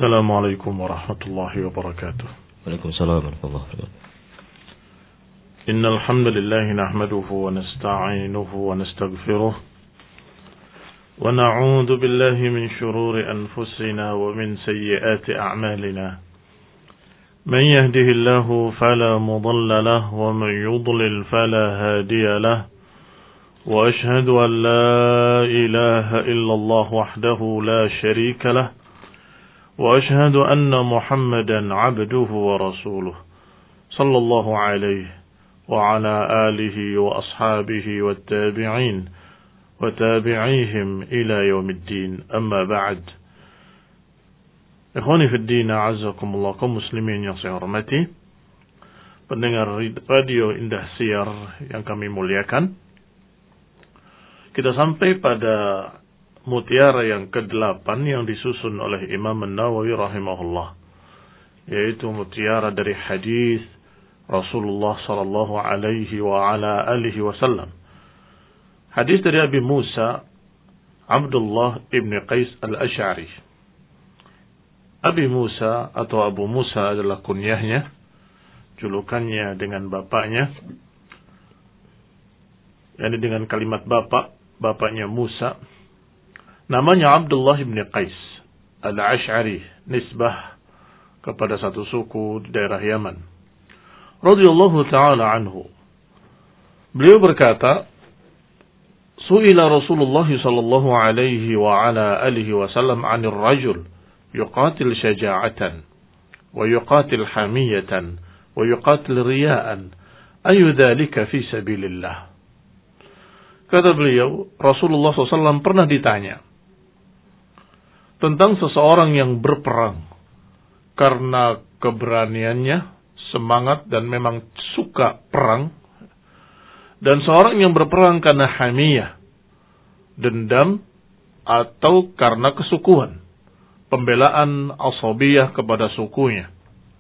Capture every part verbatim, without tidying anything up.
السلام عليكم ورحمة الله وبركاته. وعليكم السلام ورحمة الله وبركاته. إن الحمد لله نحمده ونستعينه ونستغفره ونعوذ بالله من شرور أنفسنا ومن سيئات أعمالنا. من يهده الله فلا مضل له ومن يضلل فلا هادي له وأشهد أن لا إله إلا الله وحده لا شريك له وأشهد أن محمدا عبده ورسوله صلى الله عليه وعلى آله وأصحابه والتابعين وتابعيهم إلى يوم الدين. أما بعد. Ikhwani fi din, a'azzakumullah, kaum muslimin yang saya hormati, pendengar radio Indah Siar yang kami muliakan. Kita sampai pada mutiara yang kedelapan yang disusun oleh Imam An-Nawawi rahimahullah, yaitu mutiara dari hadis Rasulullah sallallahu alaihi wa ala alihi wasallam. Hadis dari Abi Musa Abdullah ibn Qais al-Ash'ari. Abi Musa atau Abu Musa adalah kunyahnya, julukannya dengan bapaknya, yakni dengan kalimat bapak, bapaknya Musa. Namanya Abdullah ibn Qais al-Ash'ari, nisbah kepada satu suku di daerah Yaman. Radhiyallahu ta'ala anhu. Beliau berkata, Su'ila Rasulullah sallallahu alaihi wa ala alihi wasallam 'anil rajul yuqatil syaja'atan wa yuqatil hamiyatan wa yuqatil riya'an ayu dzalika fi sabilillah. Kata beliau, Rasulullah sallallahu alaihi wasallam pernah ditanya tentang seseorang yang berperang karena keberaniannya, semangat dan memang suka perang, dan seorang yang berperang karena hamiyah, dendam, atau karena kesukuan, pembelaan asabiyah kepada sukunya,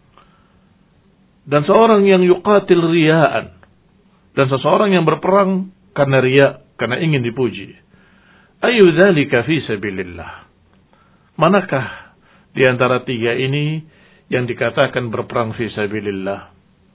dan seorang yang yuqatil riya'an, dan seseorang yang berperang karena riya, karena ingin dipuji. Ayu dzalika fi sabilillah. Manakah di antara tiga ini yang dikatakan berperang fi sabilillah?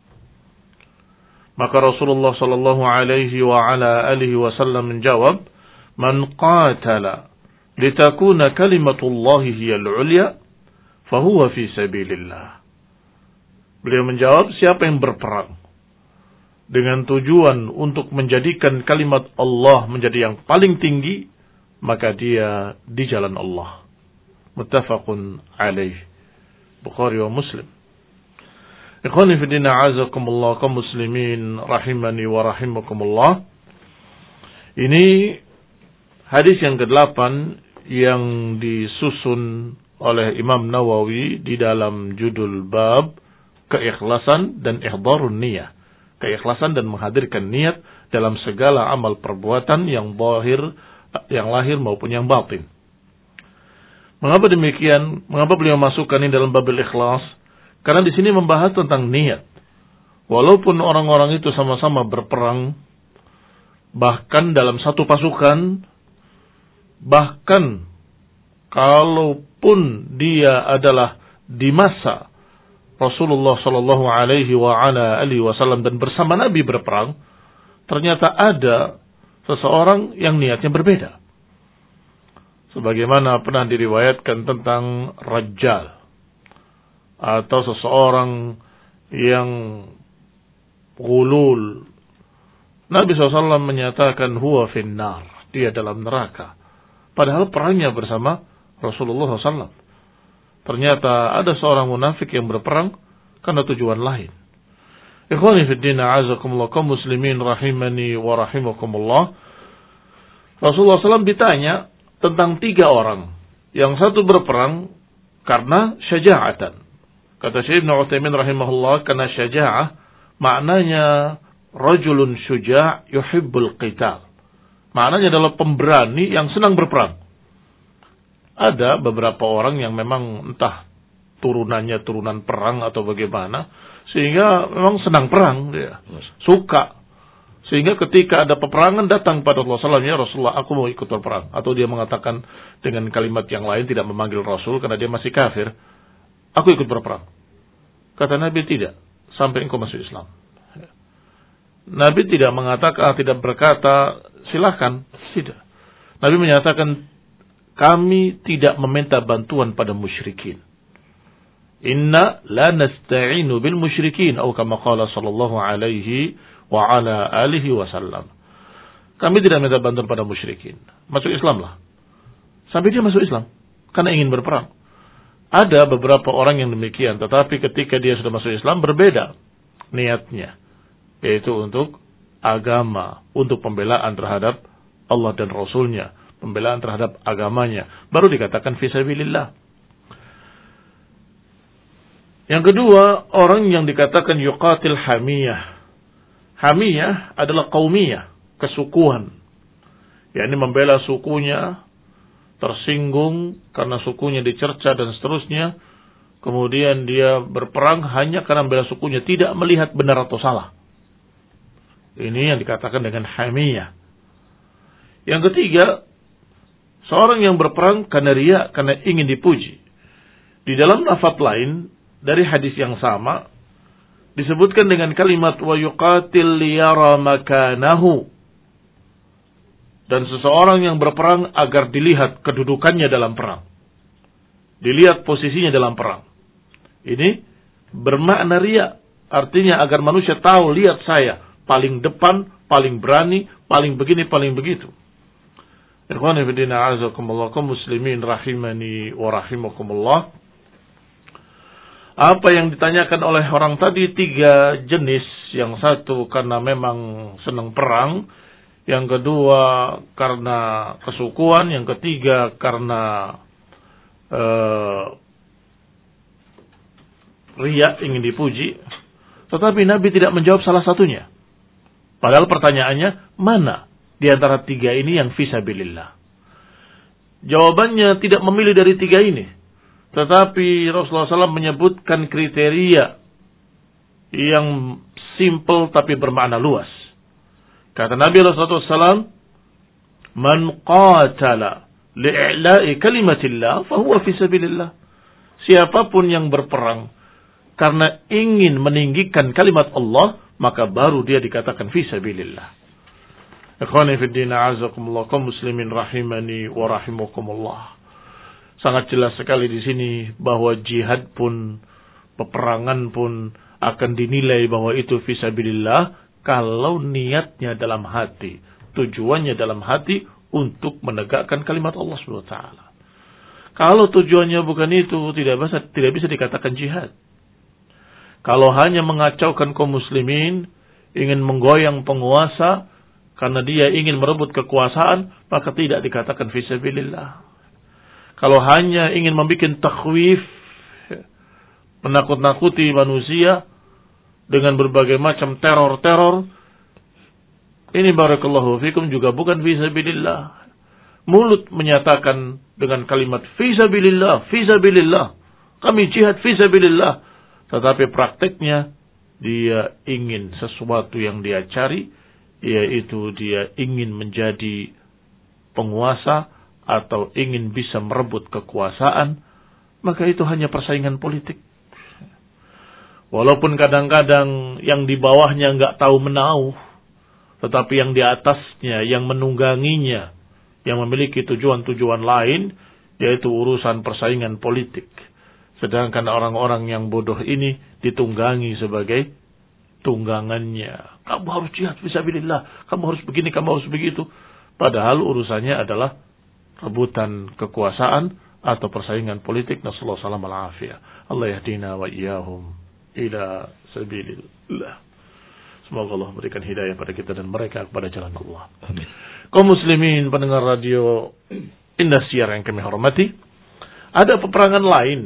Maka Rasulullah sallallahu alaihi wa ala alihi wasallam menjawab, "Man qatala litakuna kalimatullahi hiyal 'ulya, fahuwa fi sabilillah." Beliau menjawab, siapa yang berperang dengan tujuan untuk menjadikan kalimat Allah menjadi yang paling tinggi, maka dia di jalan Allah. Muttafaqun alaih, Bukhari wa Muslim. Ikhwani fi din, a'azakumullah, kaum muslimin rahimani wa rahimakumullah. Ini hadis yang kedelapan yang disusun oleh Imam Nawawi di dalam judul bab keikhlasan dan ihdharun niyah. Keikhlasan dan menghadirkan niat dalam segala amal perbuatan yang zahir, yang lahir maupun yang batin. Mengapa demikian? Mengapa beliau masukkan ini dalam babil ikhlas? Karena di sini membahas tentang niat. Walaupun orang-orang itu sama-sama berperang, bahkan dalam satu pasukan, bahkan kalaupun dia adalah di masa Rasulullah sallallahu alaihi wa ala alihi wasallam dan bersama Nabi berperang, ternyata ada seseorang yang niatnya berbeda. Sebagaimana pernah diriwayatkan tentang Rajjal, atau seseorang yang ghulul. Nabi shallallahu alaihi wasallam menyatakan huwa finnar, dia dalam neraka. Padahal perangnya bersama Rasulullah shallallahu alaihi wasallam. Ternyata ada seorang munafik yang berperang karena tujuan lain. Ikhwani fi din, a'azakumullah, kaum muslimin rahimani wa rahimakumullah. Rasulullah shallallahu alaihi wasallam ditanya tentang tiga orang. Yang satu berperang karena syaja'atan. Kata Syekh Ibnu Utsaimin rahimahullah, karena syaja'ah maknanya rajulun syuja' yuhibbul qital. Maknanya adalah pemberani yang senang berperang. Ada beberapa orang yang memang entah turunannya turunan perang atau bagaimana, sehingga memang senang perang dia, suka. Sehingga ketika ada peperangan datang pada Rasulullah sallallahu alaihi wasallam, ya Rasulullah, aku mau ikut berperang. Atau dia mengatakan dengan kalimat yang lain, tidak memanggil Rasul karena dia masih kafir. aku ikut berperang. Kata Nabi, tidak, sampai engkau masuk Islam. Nabi tidak mengatakan, tidak berkata, silahkan. Tidak. Nabi menyatakan, kami tidak meminta bantuan pada musyrikin. Inna la nasta'inu bil musyrikin. Atau kama qala sallallahu alaihi wa ala alihi wasallam. Kami tidak minta bantuan pada musyrikin. Masuk Islam lah. Sampai dia masuk Islam. Karena ingin berperang. Ada beberapa orang yang demikian. Tetapi ketika dia sudah masuk Islam, berbeda niatnya. Yaitu untuk agama. Untuk pembelaan terhadap Allah dan Rasulnya. Pembelaan terhadap agamanya. Baru dikatakan fisabilillah. Yang kedua, orang yang dikatakan yuqatil hamiyah. Hamiyah adalah qaumiyah, kesukuan. yakni membela sukunya, tersinggung karena sukunya dicerca dan seterusnya. Kemudian dia berperang hanya karena membela sukunya, tidak melihat benar atau salah. Ini yang dikatakan dengan hamiyah. Yang ketiga, seorang yang berperang karena riya, karena ingin dipuji. Di dalam lafaz lain dari hadis yang sama disebutkan dengan kalimat wa yuqatil liyara makanahu. Dan seseorang yang berperang agar dilihat kedudukannya dalam perang. Dilihat posisinya dalam perang. Ini bermakna riya. Artinya agar manusia tahu, lihat saya paling depan, paling berani, paling begini, paling begitu. Ikhwani fillah a'azakumullah, kaum muslimin rahimani wa rahimakumullah. Apa yang ditanyakan oleh orang tadi, tiga jenis. Yang satu karena memang senang perang, yang kedua karena kesukuan, yang ketiga karena uh, riya, ingin dipuji. Tetapi Nabi tidak menjawab salah satunya. Padahal pertanyaannya, mana di antara tiga ini yang fisabilillah? Jawabannya tidak memilih dari tiga ini. Tetapi Rasulullah shallallahu alaihi wasallam menyebutkan kriteria yang simple tapi bermakna luas. Kata Nabi shallallahu alaihi wasallam, "Man qatala li'i'la'i kalimatillah fahuwa fisabilillah." Siapapun yang berperang karena ingin meninggikan kalimat Allah, maka baru dia dikatakan fisabilillah. Ikhwani fid din, a'azakumullah, kaum muslimin rahimani wa rahimakumullah. Sangat jelas sekali di sini bahwa jihad pun, peperangan pun akan dinilai bahwa itu fisabilillah kalau niatnya dalam hati, tujuannya dalam hati untuk menegakkan kalimat Allah subhanahu wa taala. Kalau tujuannya bukan itu, tidak bisa tidak bisa dikatakan jihad. Kalau hanya mengacaukan kaum muslimin, ingin menggoyang penguasa karena dia ingin merebut kekuasaan, maka tidak dikatakan fisabilillah. Kalau hanya ingin membuat takhwif, menakut-nakuti manusia dengan berbagai macam teror-teror, ini barakallahu fikum juga bukan fisabilillah. Mulut menyatakan dengan kalimat fisabilillah, fisabilillah, kami jihad fisabilillah, tetapi prakteknya dia ingin sesuatu yang dia cari, yaitu dia ingin menjadi penguasa atau ingin bisa merebut kekuasaan, maka itu hanya persaingan politik. Walaupun kadang-kadang yang di bawahnya nggak tahu menau, tetapi yang di atasnya, yang menungganginya, yang memiliki tujuan-tujuan lain, yaitu urusan persaingan politik. Sedangkan orang-orang yang bodoh ini ditunggangi sebagai tunggangannya. Kamu harus jihad fisabilillah, kamu harus begini, kamu harus begitu. Padahal urusannya adalah rebutan kekuasaan atau persaingan politik. Nasallahu salam al-afiyah. Allah yahdina wa iyahum ila sabilillah. Semoga Allah memberikan hidayah pada kita dan mereka kepada jalan Allah. Amin. Kaum muslimin pendengar radio Indosiar yang kami hormati, ada peperangan lain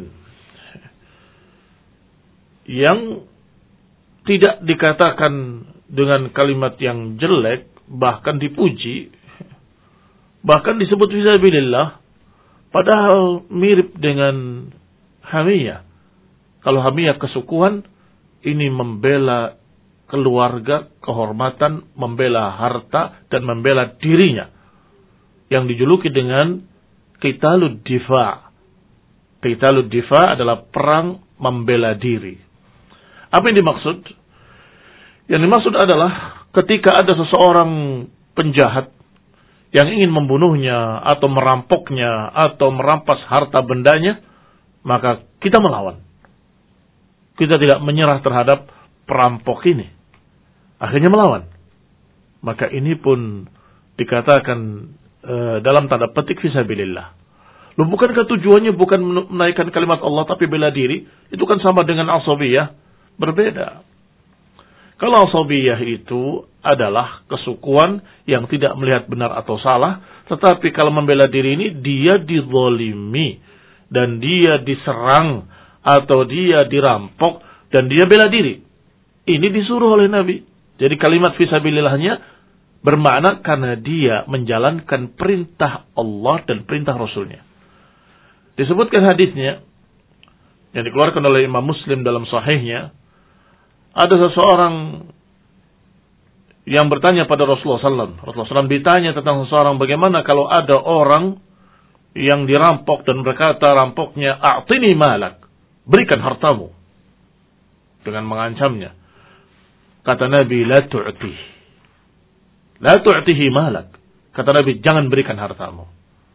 yang tidak dikatakan dengan kalimat yang jelek, bahkan dipuji, bahkan disebut fisabilillah, padahal mirip dengan hamiyah. Kalau hamiyah kesukuan, ini membela keluarga, kehormatan, membela harta, dan membela dirinya. Yang dijuluki dengan qitalud difa', Qitalud difa adalah perang membela diri. Apa yang dimaksud? Yang dimaksud adalah ketika ada seseorang penjahat yang ingin membunuhnya atau merampoknya atau merampas harta bendanya, maka kita melawan. Kita tidak menyerah terhadap perampok ini. Akhirnya melawan. Maka ini pun dikatakan e, dalam tanda petik fisabilillah. Loh, bukankah tujuannya bukan menaikkan kalimat Allah tapi bela diri? Itu kan sama dengan asabiyah. Berbeda. Kalau asabiyah itu adalah kesukuan yang tidak melihat benar atau salah, tetapi kalau membela diri ini dia dizalimi dan dia diserang atau dia dirampok dan dia bela diri. Ini disuruh oleh Nabi. Jadi kalimat fisabilillahnya bermakna karena dia menjalankan perintah Allah dan perintah Rasulnya. Disebutkan hadisnya yang dikeluarkan oleh Imam Muslim dalam sahihnya, ada seseorang yang bertanya pada Rasulullah sallallahu alaihi wasallam. Rasulullah sallallahu alaihi wasallam ditanya tentang seseorang, bagaimana kalau ada orang yang dirampok dan berkata rampoknya, a'tini malak, berikan hartamu, dengan mengancamnya. Kata Nabi, la tu'tih, la tu'tihi malak. Kata Nabi, jangan berikan hartamu.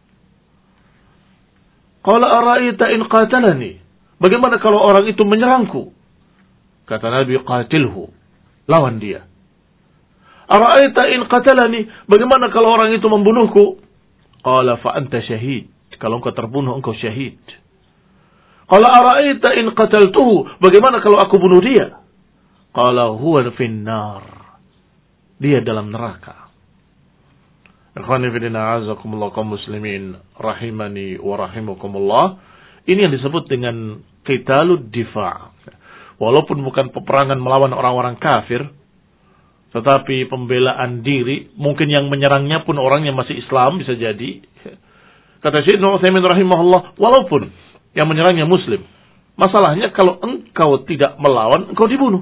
Qala ara'aita in qatalani, bagaimana kalau orang itu menyerangku? Kata Nabi, qatilhu, lawan dia. Ara'aita in qatalani, bagaimana kalau orang itu membunuhku? Qala fa anta syahid, kalau engkau terbunuh engkau syahid. Qala ara'aita in qataltuhu, bagaimana kalau aku bunuh dia? Qala huwa finnar, dia dalam neraka. Ikhwani fillah, azakumullah kaum muslimin rahimani wa rahimakumullah. Ini yang disebut dengan qitalud difa'. Walaupun bukan peperangan melawan orang-orang kafir, tetapi pembelaan diri, mungkin yang menyerangnya pun orangnya masih Islam, bisa jadi. Kata Syekh Ibnu Utsaimin rahimahullah, walaupun yang menyerangnya muslim, masalahnya kalau engkau tidak melawan, engkau dibunuh.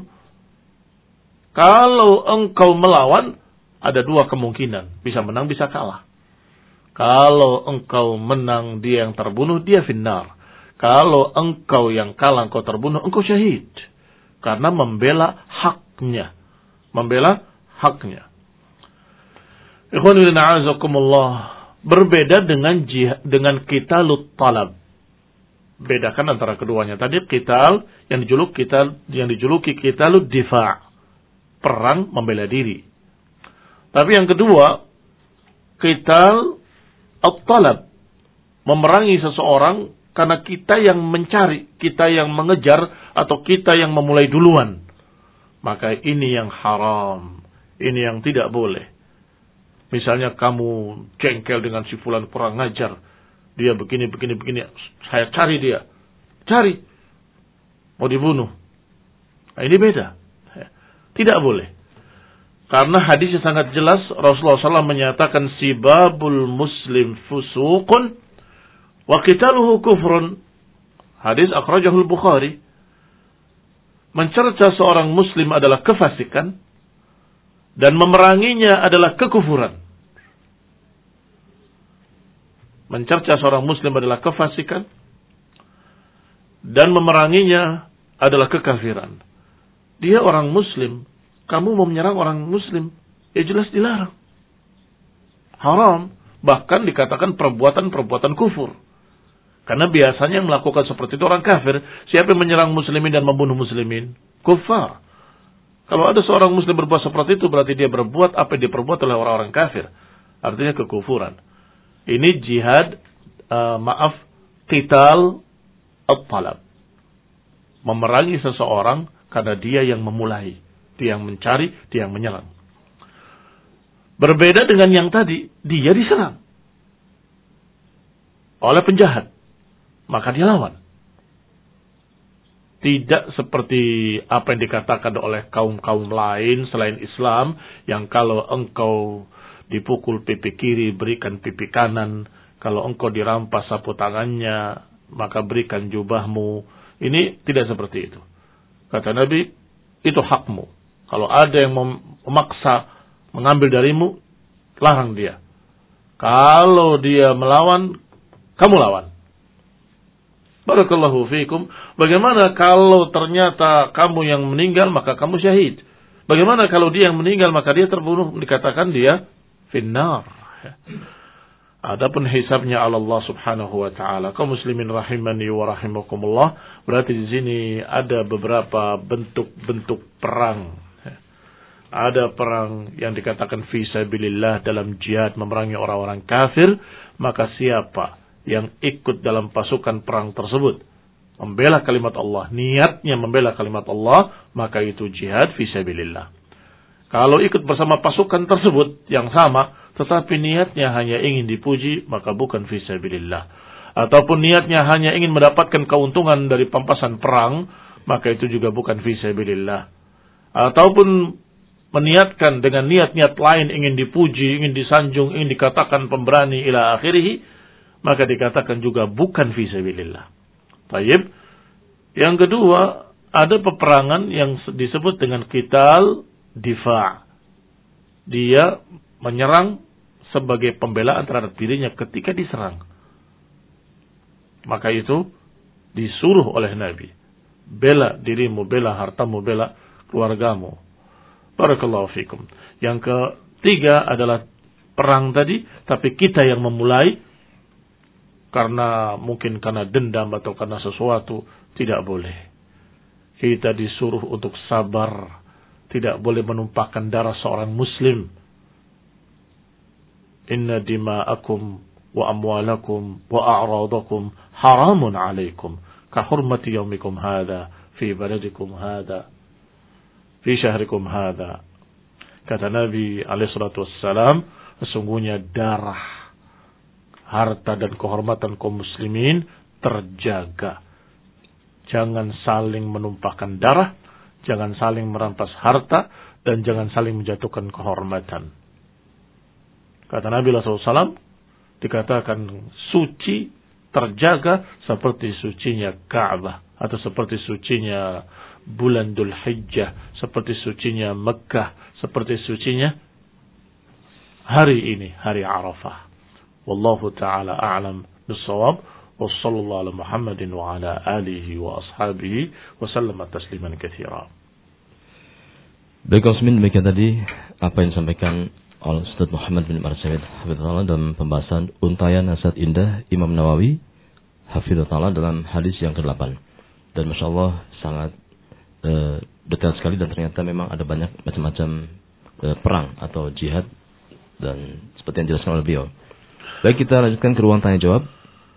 Kalau engkau melawan, ada dua kemungkinan, bisa menang, bisa kalah. Kalau engkau menang, dia yang terbunuh, dia finnar. Kalau engkau yang kalah, engkau terbunuh, engkau syahid. Karena membela haknya. Membela haknya. Ikhwan fillah a'azakumullah. Berbeda dengan jihad, dengan qitalul talab. Bedakan antara keduanya. Tadi qital yang dijuluk qital yang dijuluki qitalud difa'. Perang membela diri. Tapi yang kedua, qital at-talab. Memerangi seseorang karena kita yang mencari, kita yang mengejar, atau kita yang memulai duluan. Maka ini yang haram. Ini yang tidak boleh. Misalnya kamu jengkel dengan si fulan kurang ngajar. Dia begini, begini, begini. Saya cari dia. Cari. Mau dibunuh. Nah, ini beda. Tidak boleh. Karena hadisnya sangat jelas. Rasulullah shallallahu alaihi wasallam menyatakan sibabul muslim fusuqun wa qitaluhu kufrun. Hadis akhrajahul Bukhari. Mencerca seorang muslim adalah kefasikan dan memeranginya adalah kekufuran. Mencerca seorang muslim adalah kefasikan dan memeranginya adalah kekafiran. Dia orang muslim, kamu mau menyerang orang muslim, ya jelas dilarang. Haram, bahkan dikatakan perbuatan-perbuatan kufur. Karena biasanya yang melakukan seperti itu orang kafir. Siapa yang menyerang muslimin dan membunuh muslimin? Kufar. Kalau ada seorang muslim berbuat seperti itu, berarti dia berbuat apa yang diperbuat oleh orang-orang kafir. Artinya kekufuran. Ini jihad, uh, maaf, qital at-talab. Memerangi seseorang karena dia yang memulai. Dia yang mencari, dia yang menyerang. Berbeda dengan yang tadi, dia diserang oleh penjahat. Maka dia lawan. Tidak seperti apa yang dikatakan oleh kaum-kaum lain selain Islam, yang kalau engkau dipukul pipi kiri, berikan pipi kanan. Kalau engkau dirampas sapu tangannya, maka berikan jubahmu. Ini tidak seperti itu. Kata Nabi, itu hakmu. Kalau ada yang memaksa mengambil darimu, larang dia. Kalau dia melawan, kamu lawan. Barakallahu fiikum. Bagaimana kalau ternyata kamu yang meninggal maka kamu syahid? Bagaimana kalau dia yang meninggal maka dia terbunuh? Dikatakan dia finnar. Adapun hisabnya Allah Subhanahu wa taala. Kaum muslimin rahimani wa rahimakumullah, berarti di sini ada beberapa bentuk-bentuk perang. Ada perang yang dikatakan fi sabilillah dalam jihad memerangi orang-orang kafir, maka siapa yang ikut dalam pasukan perang tersebut membela kalimat Allah, niatnya membela kalimat Allah, maka itu jihad fi sabilillah. Kalau ikut bersama pasukan tersebut yang sama tetapi niatnya hanya ingin dipuji, maka bukan fi sabilillah. Ataupun niatnya hanya ingin mendapatkan keuntungan dari pampasan perang, maka itu juga bukan fi sabilillah. Ataupun meniatkan dengan niat-niat lain, ingin dipuji, ingin disanjung, ingin dikatakan pemberani ila akhirih, maka dikatakan juga bukan fi sabilillah. Baik. Yang kedua, ada peperangan yang disebut dengan qital difa'. Dia menyerang sebagai pembelaan terhadap dirinya ketika diserang. Maka itu disuruh oleh Nabi. Bela dirimu, bela hartamu, bela keluargamu. Barakallahu fikum. Yang ketiga adalah perang tadi, tapi kita yang memulai karena mungkin karena dendam atau karena sesuatu, tidak boleh. Kita disuruh untuk sabar, tidak boleh menumpahkan darah seorang muslim. Inna dima'akum wa amwalakum wa a'radakum haramun alaikum ka hurmati yaumikum hadha fi baladikum hadha fi syahrikum hadha. Kata Nabi alaihi salatu wassalam, sesungguhnya darah, harta dan kehormatan kaum muslimin terjaga. Jangan saling menumpahkan darah, jangan saling merampas harta, dan jangan saling menjatuhkan kehormatan. Kata Nabi sallallahu alaihi wasallam, dikatakan suci, terjaga seperti sucinya Ka'bah, atau seperti sucinya bulan Dzul Hijjah, seperti sucinya Mekah, seperti sucinya hari ini, hari Arafah. Wallahu ta'ala a'lam bis-shawab. Wa sallallahu ala Muhammadin wa ala alihi wa ashabihi wa sallama tasliman katsira. Baik, Usmin, demikian tadi apa yang disampaikan oleh Ustaz Muhammad bin Marsyid hafizahullah dalam pembahasan untayan nasihat indah Imam Nawawi hafizahullah dalam hadis yang kedelapan. Dan Masya Allah sangat uh, detail sekali, dan ternyata memang ada banyak macam-macam uh, perang atau jihad, dan seperti yang dijelaskan oleh beliau. Baik, kita lanjutkan ke ruang tanya jawab.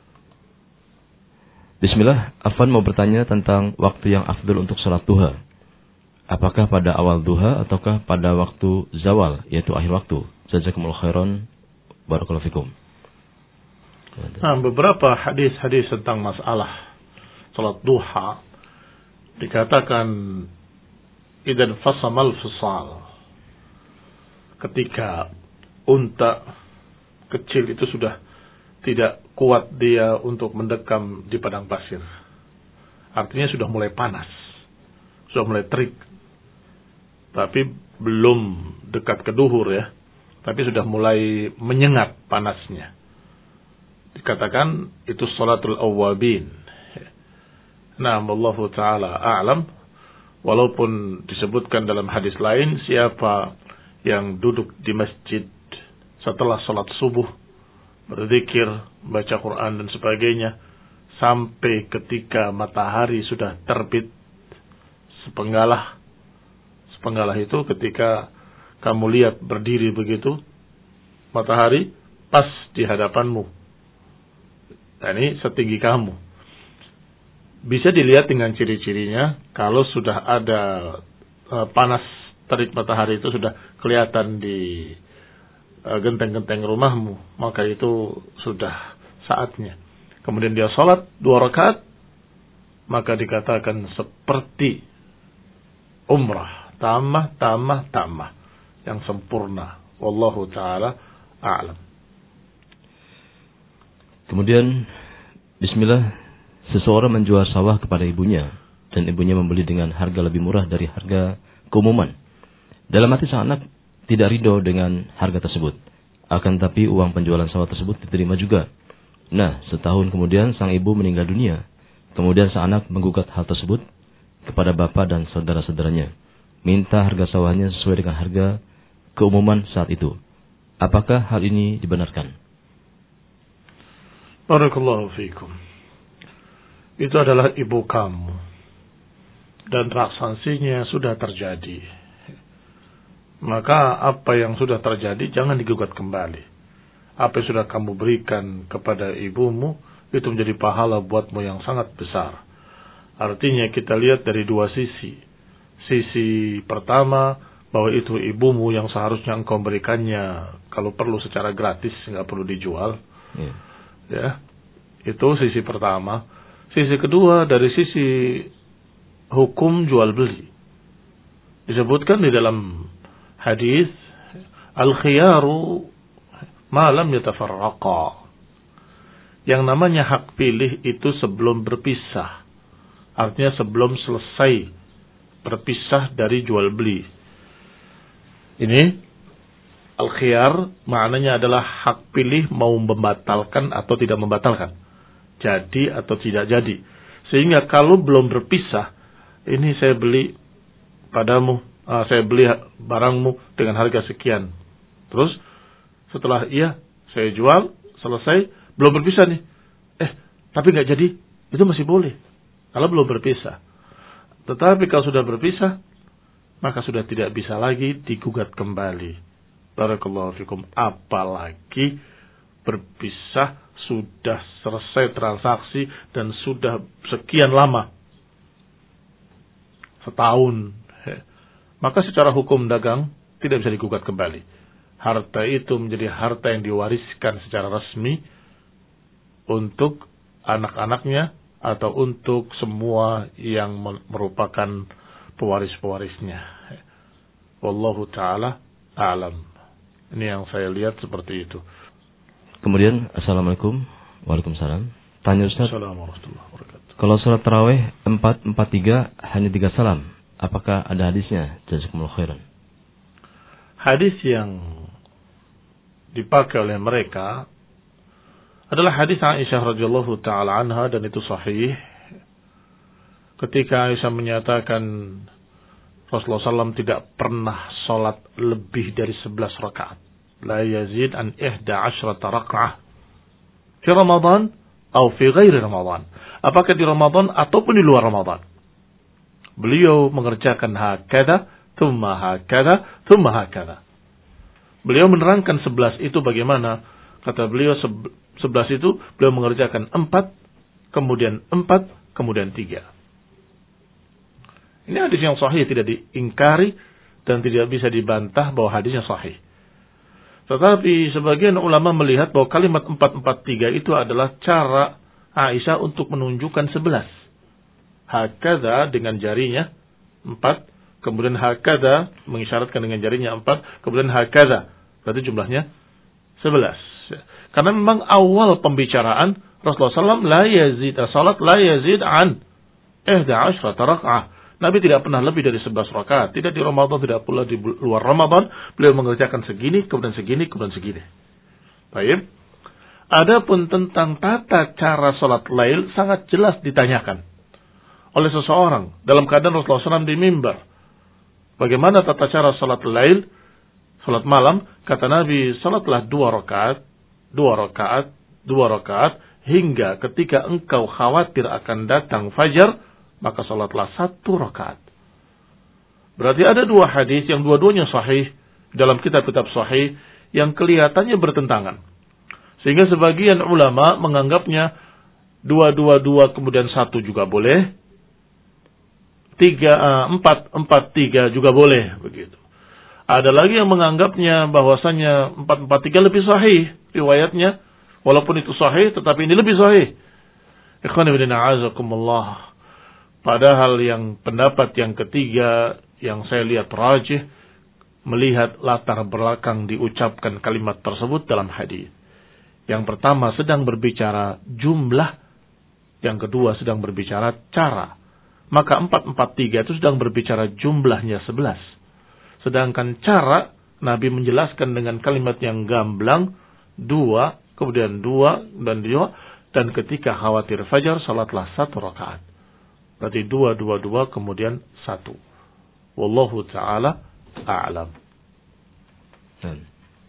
Bismillah, Afwan mau bertanya tentang waktu yang afdal untuk salat duha. Apakah pada awal duha ataukah pada waktu zawal, yaitu akhir waktu? Jazakumullahu khairan, barakallahu fikum. Nah, beberapa hadis-hadis tentang masalah salat duha dikatakan idan fasamal fisal, ketika unta kecil itu sudah tidak kuat dia untuk mendekam di padang pasir. Artinya sudah mulai panas, sudah mulai terik. Tapi belum dekat ke duhur ya, tapi sudah mulai menyengat panasnya. Dikatakan itu salatul awwabin. Nah, wallahu ta'ala a'lam. Walaupun disebutkan dalam hadis lain, siapa yang duduk di masjid setelah salat subuh, berzikir, baca Quran dan sebagainya, sampai ketika matahari sudah terbit sepenggalah. Sepenggalah itu ketika kamu lihat berdiri begitu, matahari pas di hadapanmu. Nah, ini setinggi kamu. Bisa dilihat dengan ciri-cirinya, kalau sudah ada uh, panas terik matahari itu sudah kelihatan di uh, genteng-genteng rumahmu, maka itu sudah saatnya. Kemudian dia sholat dua rakaat, maka dikatakan seperti umrah. Tamah, tamah, tamah. Yang sempurna. Wallahu ta'ala a'lam. Kemudian, bismillah, seseorang menjual sawah kepada ibunya, dan ibunya membeli dengan harga lebih murah dari harga keumuman. Dalam hati sang anak tidak ridho dengan harga tersebut. Akan tapi uang penjualan sawah tersebut diterima juga. Nah, setahun kemudian sang ibu meninggal dunia. Kemudian sang anak menggugat hal tersebut kepada bapak dan saudara-saudaranya, minta harga sawahnya sesuai dengan harga keumuman saat itu. Apakah hal ini dibenarkan? Barakallahu fiikum. Itu adalah ibu kamu, dan transaksinya sudah terjadi. Maka apa yang sudah terjadi jangan digugat kembali. Apa yang sudah kamu berikan kepada ibumu itu menjadi pahala buatmu yang sangat besar. Artinya kita lihat dari dua sisi. Sisi pertama, bahwa itu ibumu yang seharusnya engkau berikannya kalau perlu secara gratis, nggak perlu dijual. Yeah. Ya, itu sisi pertama. Sisi kedua dari sisi hukum jual beli. Disebutkan di dalam hadis, al-khiyaru ma lam yatafarraqa. Yang namanya hak pilih itu sebelum berpisah. Artinya sebelum selesai berpisah dari jual beli. Ini al-khiyar maknanya adalah hak pilih mau membatalkan atau tidak membatalkan. Jadi atau tidak jadi. Sehingga kalau belum berpisah, ini saya beli padamu, uh, saya beli barangmu dengan harga sekian. Terus setelah iya saya jual, selesai, belum berpisah nih. Eh, tapi nggak jadi, itu masih boleh. Kalau belum berpisah. Tetapi kalau sudah berpisah, maka sudah tidak bisa lagi digugat kembali. Barakallahu fikum. Apalagi berpisah sudah selesai transaksi dan sudah sekian lama. Setahun. Maka secara hukum dagang tidak bisa digugat kembali. Harta itu menjadi harta yang diwariskan secara resmi untuk anak-anaknya atau untuk semua yang merupakan pewaris-pewarisnya. Wallahu ta'ala a'lam. Ini yang saya lihat seperti itu. Kemudian, Assalamualaikum. Waalaikumsalam. Tanya Ustaz. Assalamualaikum warahmatullahi wabarakatuh. Kalau salat tarawih empat empat tiga hanya tiga salam, apakah ada hadisnya? Jazakumullah khairan. Hadis yang dipakai oleh mereka adalah hadis Aisyah radhiyallahu taala anha, dan itu sahih. Ketika Aisyah menyatakan Rasulullah sallallahu alaihi wasallam tidak pernah salat lebih dari sebelas rakaat. La yazid an ihda asyrata raka'ah. Fi Ramadan atau fi ghairi Ramadan. Apakah di Ramadan ataupun di luar Ramadan. Beliau mengerjakan hakada, thumma hakada, thumma hakada. Beliau menerangkan sebelas itu bagaimana. Kata beliau sebelas itu beliau mengerjakan empat, kemudian empat, kemudian tiga. Ini hadis yang sahih, tidak diingkari dan tidak bisa dibantah bahwa hadisnya sahih. Tetapi sebagian ulama melihat bahwa kalimat empat empat tiga itu adalah cara Aisyah untuk menunjukkan sebelas. Hakada dengan jarinya empat, kemudian hakada mengisyaratkan dengan jarinya empat, kemudian hakada. Berarti jumlahnya sebelas. Karena memang awal pembicaraan Rasulullah sallallahu alaihi wasallam la yazid salat la yazid an ihda asyrata raka'ah. Nabi tidak pernah lebih dari sebelas rakaat. Tidak di Ramadan, tidak pula di luar Ramadan. Beliau mengerjakan segini, kemudian segini, kemudian segini. Baik. Adapun tentang tata cara salat lail sangat jelas ditanyakan oleh seseorang dalam keadaan Rasulullah sallallahu alaihi wasallam di mimbar. Bagaimana tata cara salat lail, salat malam? Kata Nabi, salatlah dua rakaat, dua rakaat, dua rakaat, hingga ketika engkau khawatir akan datang fajar, maka salatlah satu rakaat. Berarti ada dua hadis yang dua-duanya sahih dalam kitab-kitab sahih yang kelihatannya bertentangan. Sehingga sebagian ulama menganggapnya dua dua dua kemudian satu juga boleh, tiga empat empat tiga juga boleh begitu. Ada lagi yang menganggapnya bahwasanya empat empat tiga lebih sahih riwayatnya, walaupun itu sahih tetapi ini lebih sahih. Ikhwan fillah a'azakumullah. Padahal yang pendapat yang ketiga yang saya lihat rajih, melihat latar belakang diucapkan kalimat tersebut dalam hadis. Yang pertama sedang berbicara jumlah, yang kedua sedang berbicara cara. Maka empat empat tiga itu sedang berbicara jumlahnya sebelas. Sedangkan cara Nabi menjelaskan dengan kalimat yang gamblang, dua, kemudian dua, dan dua. Dan ketika khawatir fajar, salatlah satu rakaat. Berarti dua, dua, dua, kemudian satu. Wallahu ta'ala a'lam. Hmm.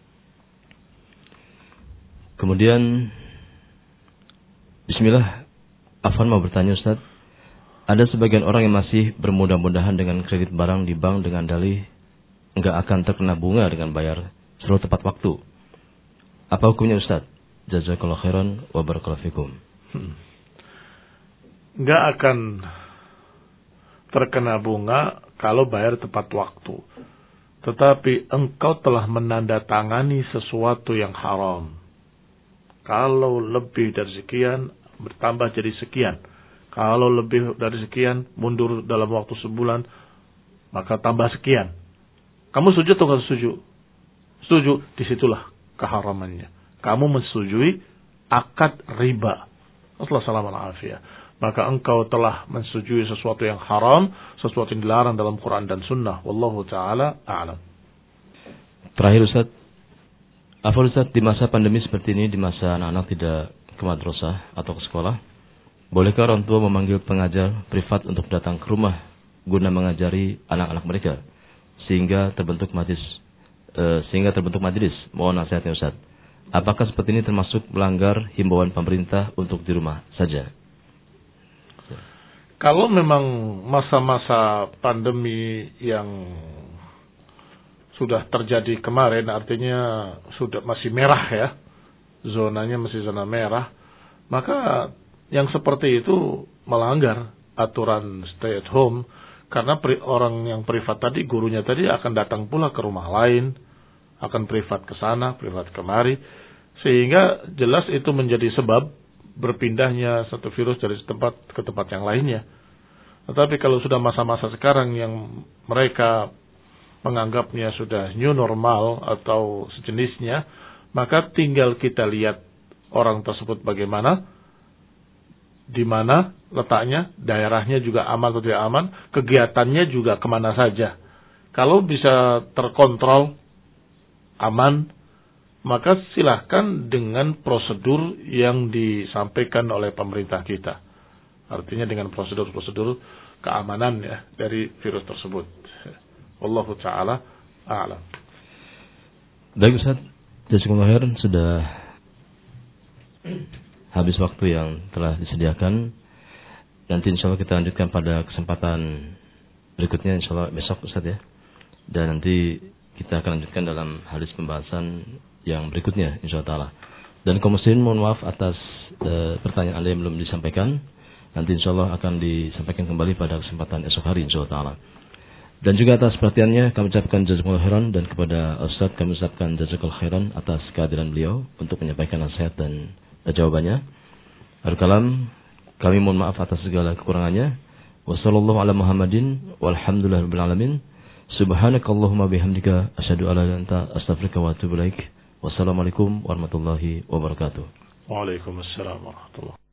Kemudian, bismillah, Afwan mau bertanya Ustaz. Ada sebagian orang yang masih bermudah-mudahan dengan kredit barang di bank dengan dalih enggak akan terkena bunga dengan bayar selalu tepat waktu. Apa hukumnya Ustaz? Jazakallahu khairan wa barakallahu fikum. Hmm. Enggak akan terkena bunga kalau bayar tepat waktu. Tetapi engkau telah menandatangani sesuatu yang haram. Kalau lebih dari sekian, bertambah jadi sekian. Kalau lebih dari sekian, mundur dalam waktu sebulan, maka tambah sekian. Kamu setuju atau tidak setuju? Setuju, disitulah keharamannya. Kamu menyetujui akad riba. Assalamualaikum. Maka engkau telah menyetujui sesuatu yang haram, sesuatu yang dilarang dalam Quran dan Sunnah. Wallahu ta'ala a'lam. Terakhir Ustaz, apa Ustaz, di masa pandemi seperti ini, di masa anak-anak tidak ke madrasah atau ke sekolah, bolehkah orang tua memanggil pengajar privat untuk datang ke rumah guna mengajari anak-anak mereka sehingga terbentuk majlis e, sehingga terbentuk majelis? Mohon nasihatnya Ustaz. Apakah seperti ini termasuk melanggar himbauan pemerintah untuk di rumah saja? Kalau memang masa-masa pandemi yang sudah terjadi kemarin, artinya sudah masih merah ya, zonanya masih zona merah, maka yang seperti itu melanggar aturan stay at home, karena orang yang privat tadi, gurunya tadi akan datang pula ke rumah lain, akan privat ke sana, privat kemari, sehingga jelas itu menjadi sebab berpindahnya satu virus dari tempat ke tempat yang lainnya. Tetapi kalau sudah masa-masa sekarang yang mereka menganggapnya sudah new normal atau sejenisnya, maka tinggal kita lihat orang tersebut bagaimana, di mana letaknya, daerahnya juga aman atau tidak aman, kegiatannya juga kemana saja. Kalau bisa terkontrol, aman, maka silahkan dengan prosedur yang disampaikan oleh pemerintah kita. Artinya dengan prosedur-prosedur keamanan ya dari virus tersebut. Wallahu ta'ala a'lam. Baik Ustaz, jazakumullah khairan, sudah habis waktu yang telah disediakan. Nanti insya Allah kita lanjutkan pada kesempatan berikutnya, insya Allah besok Ustaz ya. Dan nanti kita akan lanjutkan dalam hadis pembahasan yang berikutnya insya Allah. Dan kaum muslimin mohon maaf atas e, pertanyaan Anda yang belum disampaikan. Nanti insya Allah akan disampaikan kembali pada kesempatan esok hari insya Allah. Dan juga atas perhatiannya kami ucapkan jazakumullah khairan, dan kepada Ustaz kami ucapkan jazakallahu khairan atas kehadiran beliau untuk menyampaikan nasihat dan jawabannya. Al-kalam, kami mohon maaf atas segala kekurangannya. Wassallallahu ala Muhammadin walhamdulillahi rabbil alamin. Subhanakallahumma bihamdika asyhadu an la ilaha illa anta astaghfiruka wa atubu ilaik. Wassalamualaikum warahmatullahi wabarakatuh. Waalaikumsalam warahmatullahi wabarakatuh.